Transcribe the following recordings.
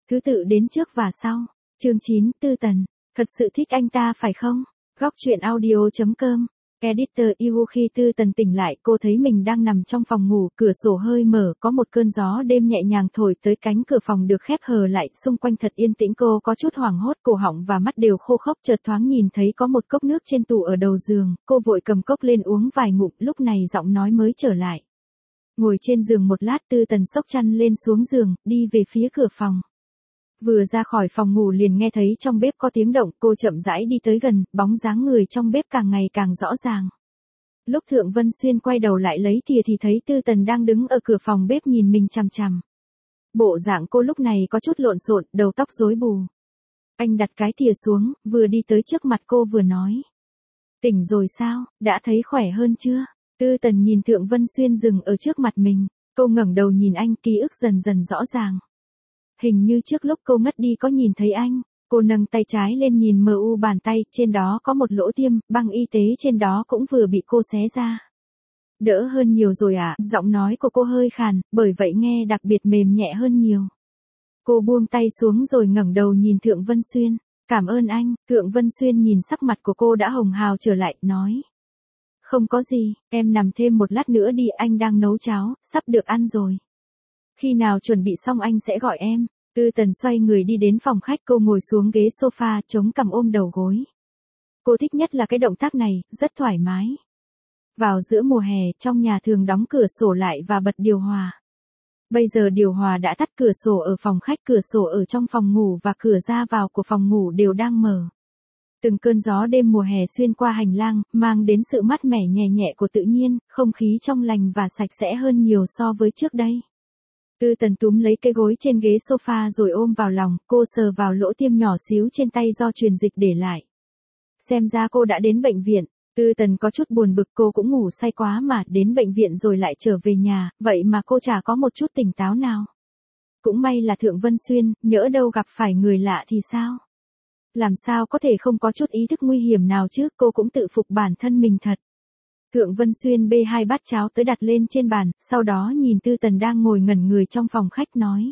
Thứ tự đến trước và sau. Chương 9, Tư Tần. Thật sự thích anh ta phải không? Góc truyện audio.com. Editor yêu khi Tư Tần tỉnh lại, cô thấy mình đang nằm trong phòng ngủ, cửa sổ hơi mở, có một cơn gió đêm nhẹ nhàng thổi tới, cánh cửa phòng được khép hờ lại, xung quanh thật yên tĩnh, cô có chút hoảng hốt, cổ họng và mắt đều khô khốc, chợt thoáng nhìn thấy có một cốc nước trên tủ ở đầu giường, cô vội cầm cốc lên uống vài ngụm, lúc này giọng nói mới trở lại. Ngồi trên giường một lát, Tư Tần xốc chăn lên xuống giường, đi về phía cửa phòng. Vừa ra khỏi phòng ngủ liền nghe thấy trong bếp có tiếng động, cô chậm rãi đi tới gần, bóng dáng người trong bếp càng ngày càng rõ ràng. Lúc Thượng Vân Xuyên quay đầu lại lấy thìa thì thấy Tư Tần đang đứng ở cửa phòng bếp nhìn mình chằm chằm. Bộ dạng cô lúc này có chút lộn xộn, đầu tóc rối bù. Anh đặt cái thìa xuống, vừa đi tới trước mặt cô vừa nói. Tỉnh rồi sao, đã thấy khỏe hơn chưa? Tư Tần nhìn Thượng Vân Xuyên dừng ở trước mặt mình, cô ngẩng đầu nhìn anh, ký ức dần dần rõ ràng. Hình như trước lúc cô ngất đi có nhìn thấy anh, cô nâng tay trái lên nhìn mờ u bàn tay, trên đó có một lỗ tiêm, băng y tế trên đó cũng vừa bị cô xé ra. Đỡ hơn nhiều rồi à, giọng nói của cô hơi khàn, bởi vậy nghe đặc biệt mềm nhẹ hơn nhiều. Cô buông tay xuống rồi ngẩng đầu nhìn Thượng Vân Xuyên, cảm ơn anh, Thượng Vân Xuyên nhìn sắc mặt của cô đã hồng hào trở lại, nói. Không có gì, em nằm thêm một lát nữa đi, anh đang nấu cháo, sắp được ăn rồi. Khi nào chuẩn bị xong anh sẽ gọi em. Tư Tần xoay người đi đến phòng khách, cô ngồi xuống ghế sofa, chống cằm ôm đầu gối. Cô thích nhất là cái động tác này, rất thoải mái. Vào giữa mùa hè, trong nhà thường đóng cửa sổ lại và bật điều hòa. Bây giờ điều hòa đã tắt, cửa sổ ở phòng khách, cửa sổ ở trong phòng ngủ và cửa ra vào của phòng ngủ đều đang mở. Từng cơn gió đêm mùa hè xuyên qua hành lang, mang đến sự mát mẻ nhẹ nhẹ của tự nhiên, không khí trong lành và sạch sẽ hơn nhiều so với trước đây. Tư Tần túm lấy cái gối trên ghế sofa rồi ôm vào lòng, cô sờ vào lỗ tiêm nhỏ xíu trên tay do truyền dịch để lại. Xem ra cô đã đến bệnh viện. Tư Tần có chút buồn bực, cô cũng ngủ say quá mà, đến bệnh viện rồi lại trở về nhà, vậy mà cô chả có một chút tỉnh táo nào. Cũng may là Thượng Vân Xuyên, nhỡ đâu gặp phải người lạ thì sao? Làm sao có thể không có chút ý thức nguy hiểm nào chứ, cô cũng tự phục bản thân mình thật. Thượng Vân Xuyên bê 2 bát cháo tới đặt lên trên bàn, sau đó nhìn Tư Tần đang ngồi ngẩn người trong phòng khách nói.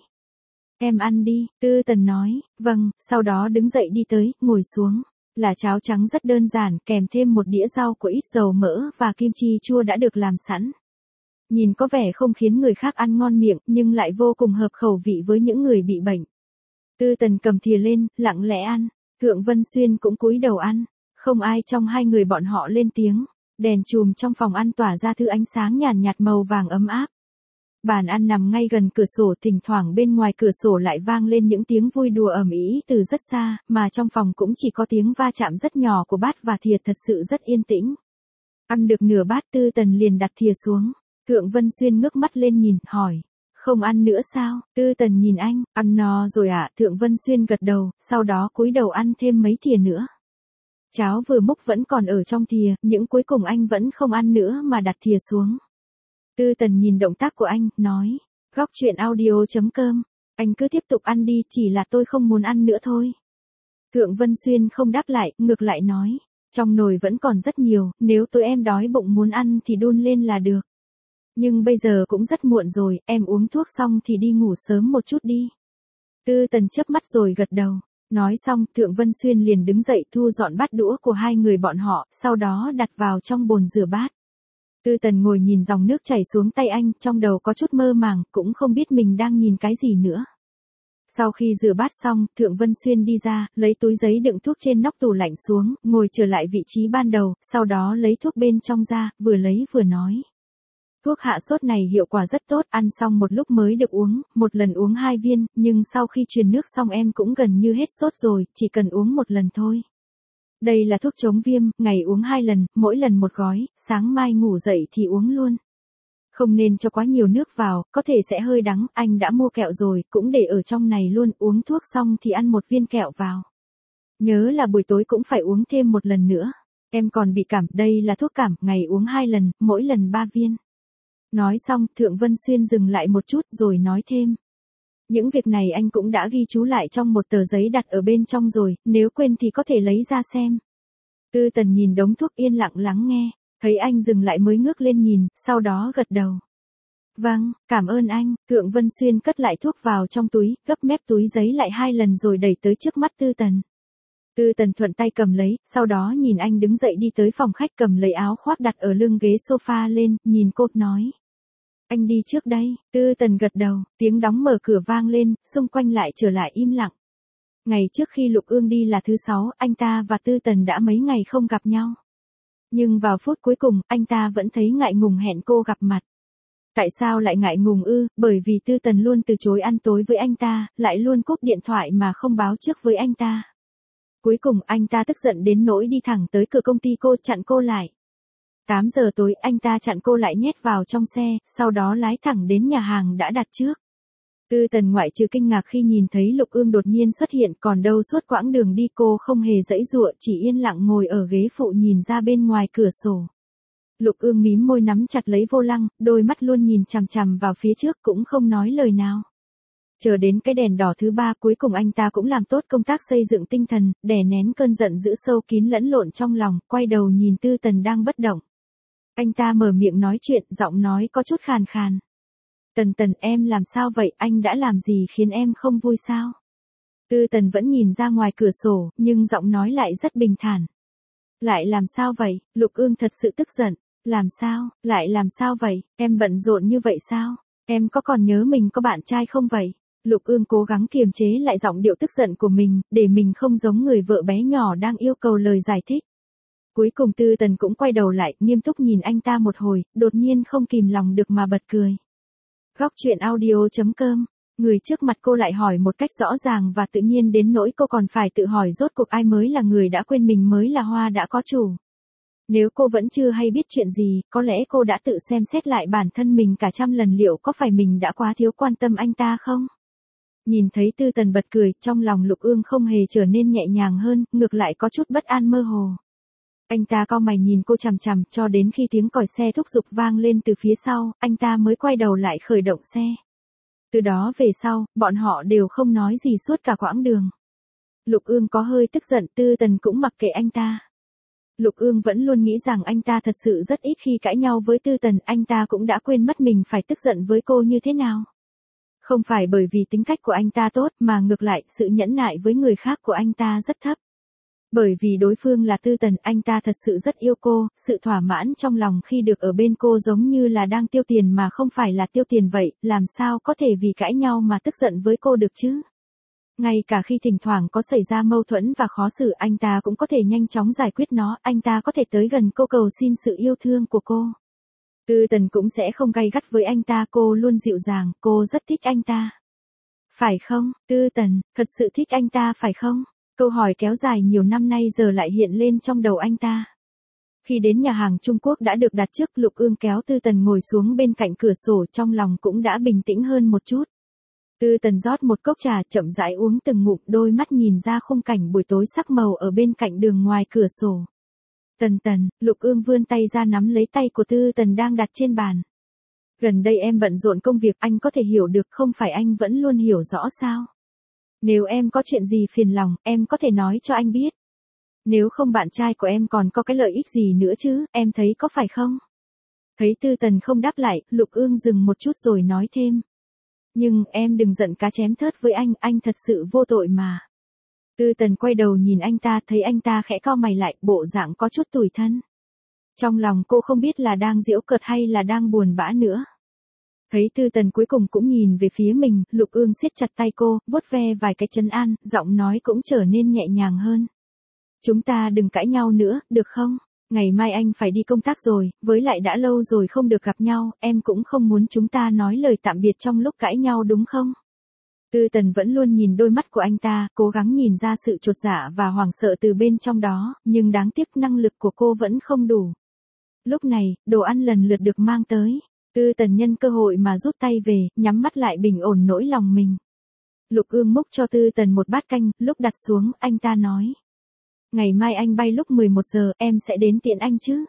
Em ăn đi, Tư Tần nói, vâng, sau đó đứng dậy đi tới, ngồi xuống. Là cháo trắng rất đơn giản, kèm thêm một đĩa rau của ít dầu mỡ và kim chi chua đã được làm sẵn. Nhìn có vẻ không khiến người khác ăn ngon miệng, nhưng lại vô cùng hợp khẩu vị với những người bị bệnh. Tư Tần cầm thìa lên, lặng lẽ ăn. Thượng Vân Xuyên cũng cúi đầu ăn. Không ai trong hai người bọn họ lên tiếng. Đèn chùm trong phòng ăn tỏa ra thứ ánh sáng nhàn nhạt màu vàng ấm áp. Bàn ăn nằm ngay gần cửa sổ, thỉnh thoảng bên ngoài cửa sổ lại vang lên những tiếng vui đùa ầm ĩ từ rất xa, mà trong phòng cũng chỉ có tiếng va chạm rất nhỏ của bát và thìa, thật sự rất yên tĩnh. Ăn được nửa bát, Tư Tần liền đặt thìa xuống. Thượng Vân Xuyên ngước mắt lên nhìn, hỏi. Không ăn nữa sao? Tư Tần nhìn anh, ăn no rồi ạ, Thượng Vân Xuyên gật đầu, sau đó cúi đầu ăn thêm mấy thìa nữa. Cháo vừa múc vẫn còn ở trong thìa, những cuối cùng anh vẫn không ăn nữa mà đặt thìa xuống. Tư Tần nhìn động tác của anh, nói, góc truyện audio.com, anh cứ tiếp tục ăn đi, chỉ là tôi không muốn ăn nữa thôi. Thượng Vân Xuyên không đáp lại, ngược lại nói, trong nồi vẫn còn rất nhiều, nếu tối em đói bụng muốn ăn thì đun lên là được. Nhưng bây giờ cũng rất muộn rồi, em uống thuốc xong thì đi ngủ sớm một chút đi. Tư Tần chớp mắt rồi gật đầu. Nói xong, Thượng Vân Xuyên liền đứng dậy thu dọn bát đũa của hai người bọn họ, sau đó đặt vào trong bồn rửa bát. Tư Tần ngồi nhìn dòng nước chảy xuống tay anh, trong đầu có chút mơ màng, cũng không biết mình đang nhìn cái gì nữa. Sau khi rửa bát xong, Thượng Vân Xuyên đi ra, lấy túi giấy đựng thuốc trên nóc tủ lạnh xuống, ngồi trở lại vị trí ban đầu, sau đó lấy thuốc bên trong ra, vừa lấy vừa nói. Thuốc hạ sốt này hiệu quả rất tốt, ăn xong một lúc mới được uống, một lần uống 2 viên, nhưng sau khi truyền nước xong em cũng gần như hết sốt rồi, chỉ cần uống một lần thôi. Đây là thuốc chống viêm, ngày uống 2 lần, mỗi lần một gói, sáng mai ngủ dậy thì uống luôn. Không nên cho quá nhiều nước vào, có thể sẽ hơi đắng, anh đã mua kẹo rồi, cũng để ở trong này luôn, uống thuốc xong thì ăn một viên kẹo vào. Nhớ là buổi tối cũng phải uống thêm một lần nữa. Em còn bị cảm, đây là thuốc cảm, ngày uống 2 lần, mỗi lần 3 viên. Nói xong, Thượng Vân Xuyên dừng lại một chút rồi nói thêm. Những việc này anh cũng đã ghi chú lại trong một tờ giấy đặt ở bên trong rồi, nếu quên thì có thể lấy ra xem. Tư Tần nhìn đống thuốc yên lặng lắng nghe, thấy anh dừng lại mới ngước lên nhìn, sau đó gật đầu. Vâng, cảm ơn anh. Thượng Vân Xuyên cất lại thuốc vào trong túi, gấp mép túi giấy lại 2 lần rồi đẩy tới trước mắt Tư Tần. Tư Tần thuận tay cầm lấy, sau đó nhìn anh đứng dậy đi tới phòng khách cầm lấy áo khoác đặt ở lưng ghế sofa lên, nhìn cô nói. Anh đi trước đây. Tư Tần gật đầu, tiếng đóng mở cửa vang lên, xung quanh lại trở lại im lặng. Ngày trước khi Lục Ương đi là thứ 6, anh ta và Tư Tần đã mấy ngày không gặp nhau. Nhưng vào phút cuối cùng, anh ta vẫn thấy ngại ngùng hẹn cô gặp mặt. Tại sao lại ngại ngùng ư? Bởi vì Tư Tần luôn từ chối ăn tối với anh ta, lại luôn cúp điện thoại mà không báo trước với anh ta. Cuối cùng anh ta tức giận đến nỗi đi thẳng tới cửa công ty cô chặn cô lại. 8 giờ tối anh ta chặn cô lại nhét vào trong xe, sau đó lái thẳng đến nhà hàng đã đặt trước. Tư Tần ngoại trừ kinh ngạc khi nhìn thấy Lục Ương đột nhiên xuất hiện, còn đâu suốt quãng đường đi cô không hề giãy giụa, chỉ yên lặng ngồi ở ghế phụ nhìn ra bên ngoài cửa sổ. Lục Ương mím môi nắm chặt lấy vô lăng, đôi mắt luôn nhìn chằm chằm vào phía trước cũng không nói lời nào. Chờ đến cái đèn đỏ thứ 3 cuối cùng anh ta cũng làm tốt công tác xây dựng tinh thần, đè nén cơn giận dữ sâu kín lẫn lộn trong lòng, quay đầu nhìn Tư Tần đang bất động. Anh ta mở miệng nói chuyện, giọng nói có chút khàn khàn. Tần Tần, em làm sao vậy, anh đã làm gì khiến em không vui sao? Tư Tần vẫn nhìn ra ngoài cửa sổ, nhưng giọng nói lại rất bình thản. Lại làm sao vậy? Lục Ương thật sự tức giận. Làm sao? Lại làm sao vậy? Em bận rộn như vậy sao? Em có còn nhớ mình có bạn trai không vậy? Lục Ương cố gắng kiềm chế lại giọng điệu tức giận của mình, để mình không giống người vợ bé nhỏ đang yêu cầu lời giải thích. Cuối cùng Tư Tần cũng quay đầu lại, nghiêm túc nhìn anh ta một hồi, đột nhiên không kìm lòng được mà bật cười. Góc truyện audio.com. Người trước mặt cô lại hỏi một cách rõ ràng và tự nhiên đến nỗi cô còn phải tự hỏi rốt cuộc ai mới là người đã quên mình mới là hoa đã có chủ. Nếu cô vẫn chưa hay biết chuyện gì, có lẽ cô đã tự xem xét lại bản thân mình cả trăm lần liệu có phải mình đã quá thiếu quan tâm anh ta không? Nhìn thấy Tư Tần bật cười, trong lòng Lục Ương không hề trở nên nhẹ nhàng hơn, ngược lại có chút bất an mơ hồ. Anh ta cau mày nhìn cô chằm chằm, cho đến khi tiếng còi xe thúc giục vang lên từ phía sau, anh ta mới quay đầu lại khởi động xe. Từ đó về sau, bọn họ đều không nói gì suốt cả quãng đường. Lục Ương có hơi tức giận, Tư Tần cũng mặc kệ anh ta. Lục Ương vẫn luôn nghĩ rằng anh ta thật sự rất ít khi cãi nhau với Tư Tần, anh ta cũng đã quên mất mình phải tức giận với cô như thế nào. Không phải bởi vì tính cách của anh ta tốt, mà ngược lại, sự nhẫn nại với người khác của anh ta rất thấp. Bởi vì đối phương là Tư Tần, anh ta thật sự rất yêu cô, sự thỏa mãn trong lòng khi được ở bên cô giống như là đang tiêu tiền mà không phải là tiêu tiền vậy, làm sao có thể vì cãi nhau mà tức giận với cô được chứ? Ngay cả khi thỉnh thoảng có xảy ra mâu thuẫn và khó xử, anh ta cũng có thể nhanh chóng giải quyết nó, anh ta có thể tới gần cô cầu xin sự yêu thương của cô. Tư Tần cũng sẽ không gay gắt với anh ta, cô luôn dịu dàng, cô rất thích anh ta. Phải không, Tư Tần, thật sự thích anh ta phải không? Câu hỏi kéo dài nhiều năm nay giờ lại hiện lên trong đầu anh ta. Khi đến nhà hàng Trung Quốc đã được đặt trước, Lục Ương kéo Tư Tần ngồi xuống bên cạnh cửa sổ, trong lòng cũng đã bình tĩnh hơn một chút. Tư Tần rót một cốc trà, chậm rãi uống từng ngụm, đôi mắt nhìn ra khung cảnh buổi tối sắc màu ở bên cạnh đường ngoài cửa sổ. Tần Tần, Lục Ương vươn tay ra nắm lấy tay của Tư Tần đang đặt trên bàn. Gần đây em bận rộn công việc, anh có thể hiểu được, không phải anh vẫn luôn hiểu rõ sao? Nếu em có chuyện gì phiền lòng, em có thể nói cho anh biết. Nếu không bạn trai của em còn có cái lợi ích gì nữa chứ, em thấy có phải không? Thấy Tư Tần không đáp lại, Lục Ương dừng một chút rồi nói thêm. Nhưng em đừng giận cá chém thớt với anh thật sự vô tội mà. Tư Tần quay đầu nhìn anh ta, thấy anh ta khẽ cau mày lại, bộ dạng có chút tủi thân. Trong lòng cô không biết là đang giễu cợt hay là đang buồn bã nữa. Thấy Tư Tần cuối cùng cũng nhìn về phía mình, Lục Ương siết chặt tay cô, vuốt ve vài cái trấn an, giọng nói cũng trở nên nhẹ nhàng hơn. Chúng ta đừng cãi nhau nữa, được không? Ngày mai anh phải đi công tác rồi, với lại đã lâu rồi không được gặp nhau, em cũng không muốn chúng ta nói lời tạm biệt trong lúc cãi nhau đúng không? Tư Tần vẫn luôn nhìn đôi mắt của anh ta, cố gắng nhìn ra sự chột dạ và hoảng sợ từ bên trong đó, nhưng đáng tiếc năng lực của cô vẫn không đủ. Lúc này, đồ ăn lần lượt được mang tới. Tư Tần nhân cơ hội mà rút tay về, nhắm mắt lại bình ổn nỗi lòng mình. Lục Ương múc cho Tư Tần một bát canh, lúc đặt xuống, anh ta nói. Ngày mai anh bay lúc 11 giờ, em sẽ đến tiện anh chứ?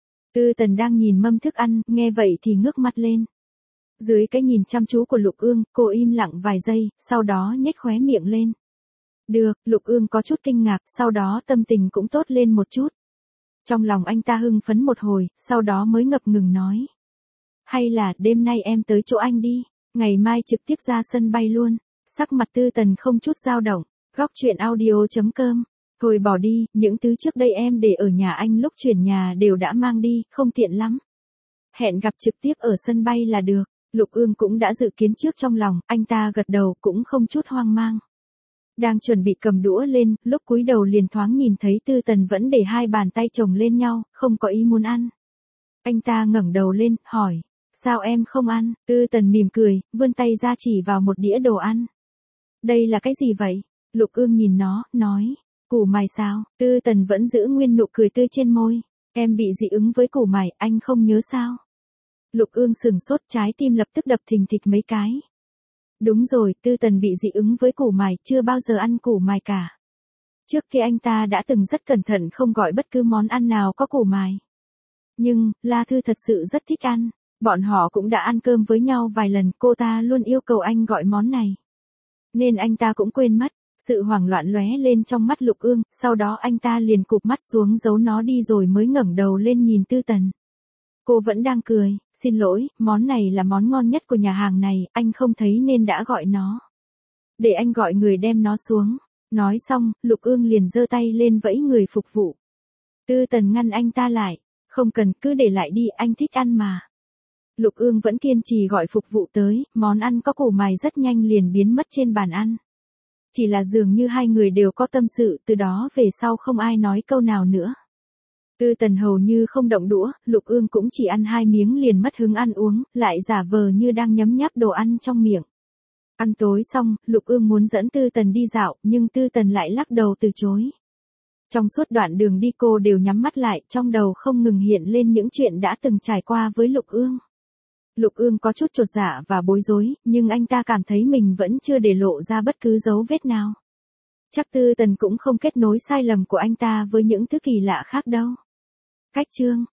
Tư Tần đang nhìn mâm thức ăn, nghe vậy thì ngước mắt lên. Dưới cái nhìn chăm chú của Lục Ương, cô im lặng vài giây, sau đó nhếch khóe miệng lên. Được, Lục Ương có chút kinh ngạc, sau đó tâm tình cũng tốt lên một chút. Trong lòng anh ta hưng phấn một hồi, sau đó mới ngập ngừng nói. hay là đêm nay em tới chỗ anh đi, ngày mai trực tiếp ra sân bay luôn. Sắc mặt Tư Tần không chút dao động. Góc truyện audio.com. Thôi bỏ đi, những thứ trước đây em để ở nhà anh lúc chuyển nhà đều đã mang đi, không tiện lắm. Hẹn gặp trực tiếp ở sân bay là được. Lục Ương cũng đã dự kiến trước trong lòng, anh ta gật đầu cũng không chút hoang mang. Đang chuẩn bị cầm đũa lên, lúc cúi đầu liền thoáng nhìn thấy Tư Tần vẫn để hai bàn tay chồng lên nhau, không có ý muốn ăn. Anh ta ngẩng đầu lên, hỏi, sao em không ăn? Tư Tần mỉm cười, vươn tay ra chỉ vào một đĩa đồ ăn. Đây là cái gì vậy? Lục Ương nhìn nó, nói, củ mài sao? Tư Tần vẫn giữ nguyên nụ cười tươi trên môi. Em bị dị ứng với củ mài, anh không nhớ sao? Lục Ương sừng sốt, trái tim lập tức đập thình thịch mấy cái. Đúng rồi, Tư Tần bị dị ứng với củ mài, chưa bao giờ ăn củ mài cả. Trước kia anh ta đã từng rất cẩn thận không gọi bất cứ món ăn nào có củ mài. Nhưng, La Thư thật sự rất thích ăn. Bọn họ cũng đã ăn cơm với nhau vài lần, cô ta luôn yêu cầu anh gọi món này. Nên anh ta cũng quên mất. Sự hoảng loạn lóe lên trong mắt Lục Ương, sau đó anh ta liền cụp mắt xuống giấu nó đi rồi mới ngẩng đầu lên nhìn Tư Tần. Cô vẫn đang cười, xin lỗi, món này là món ngon nhất của nhà hàng này, anh không thấy nên đã gọi nó. Để anh gọi người đem nó xuống. Nói xong, Lục Ương liền giơ tay lên vẫy người phục vụ. Tư Tần ngăn anh ta lại, không cần, cứ để lại đi, anh thích ăn mà. Lục Ương vẫn kiên trì gọi phục vụ tới, món ăn có củ mài rất nhanh liền biến mất trên bàn ăn. Chỉ là dường như hai người đều có tâm sự, từ đó về sau không ai nói câu nào nữa. Tư Tần hầu như không động đũa, Lục Ương cũng chỉ ăn 2 miếng liền mất hứng ăn uống, lại giả vờ như đang nhấm nháp đồ ăn trong miệng. Ăn tối xong, Lục Ương muốn dẫn Tư Tần đi dạo, nhưng Tư Tần lại lắc đầu từ chối. Trong suốt đoạn đường đi cô đều nhắm mắt lại, trong đầu không ngừng hiện lên những chuyện đã từng trải qua với Lục Ương. Lục Ương có chút chột dạ và bối rối, nhưng anh ta cảm thấy mình vẫn chưa để lộ ra bất cứ dấu vết nào. Chắc Tư Tần cũng không kết nối sai lầm của anh ta với những thứ kỳ lạ khác đâu. Cách chương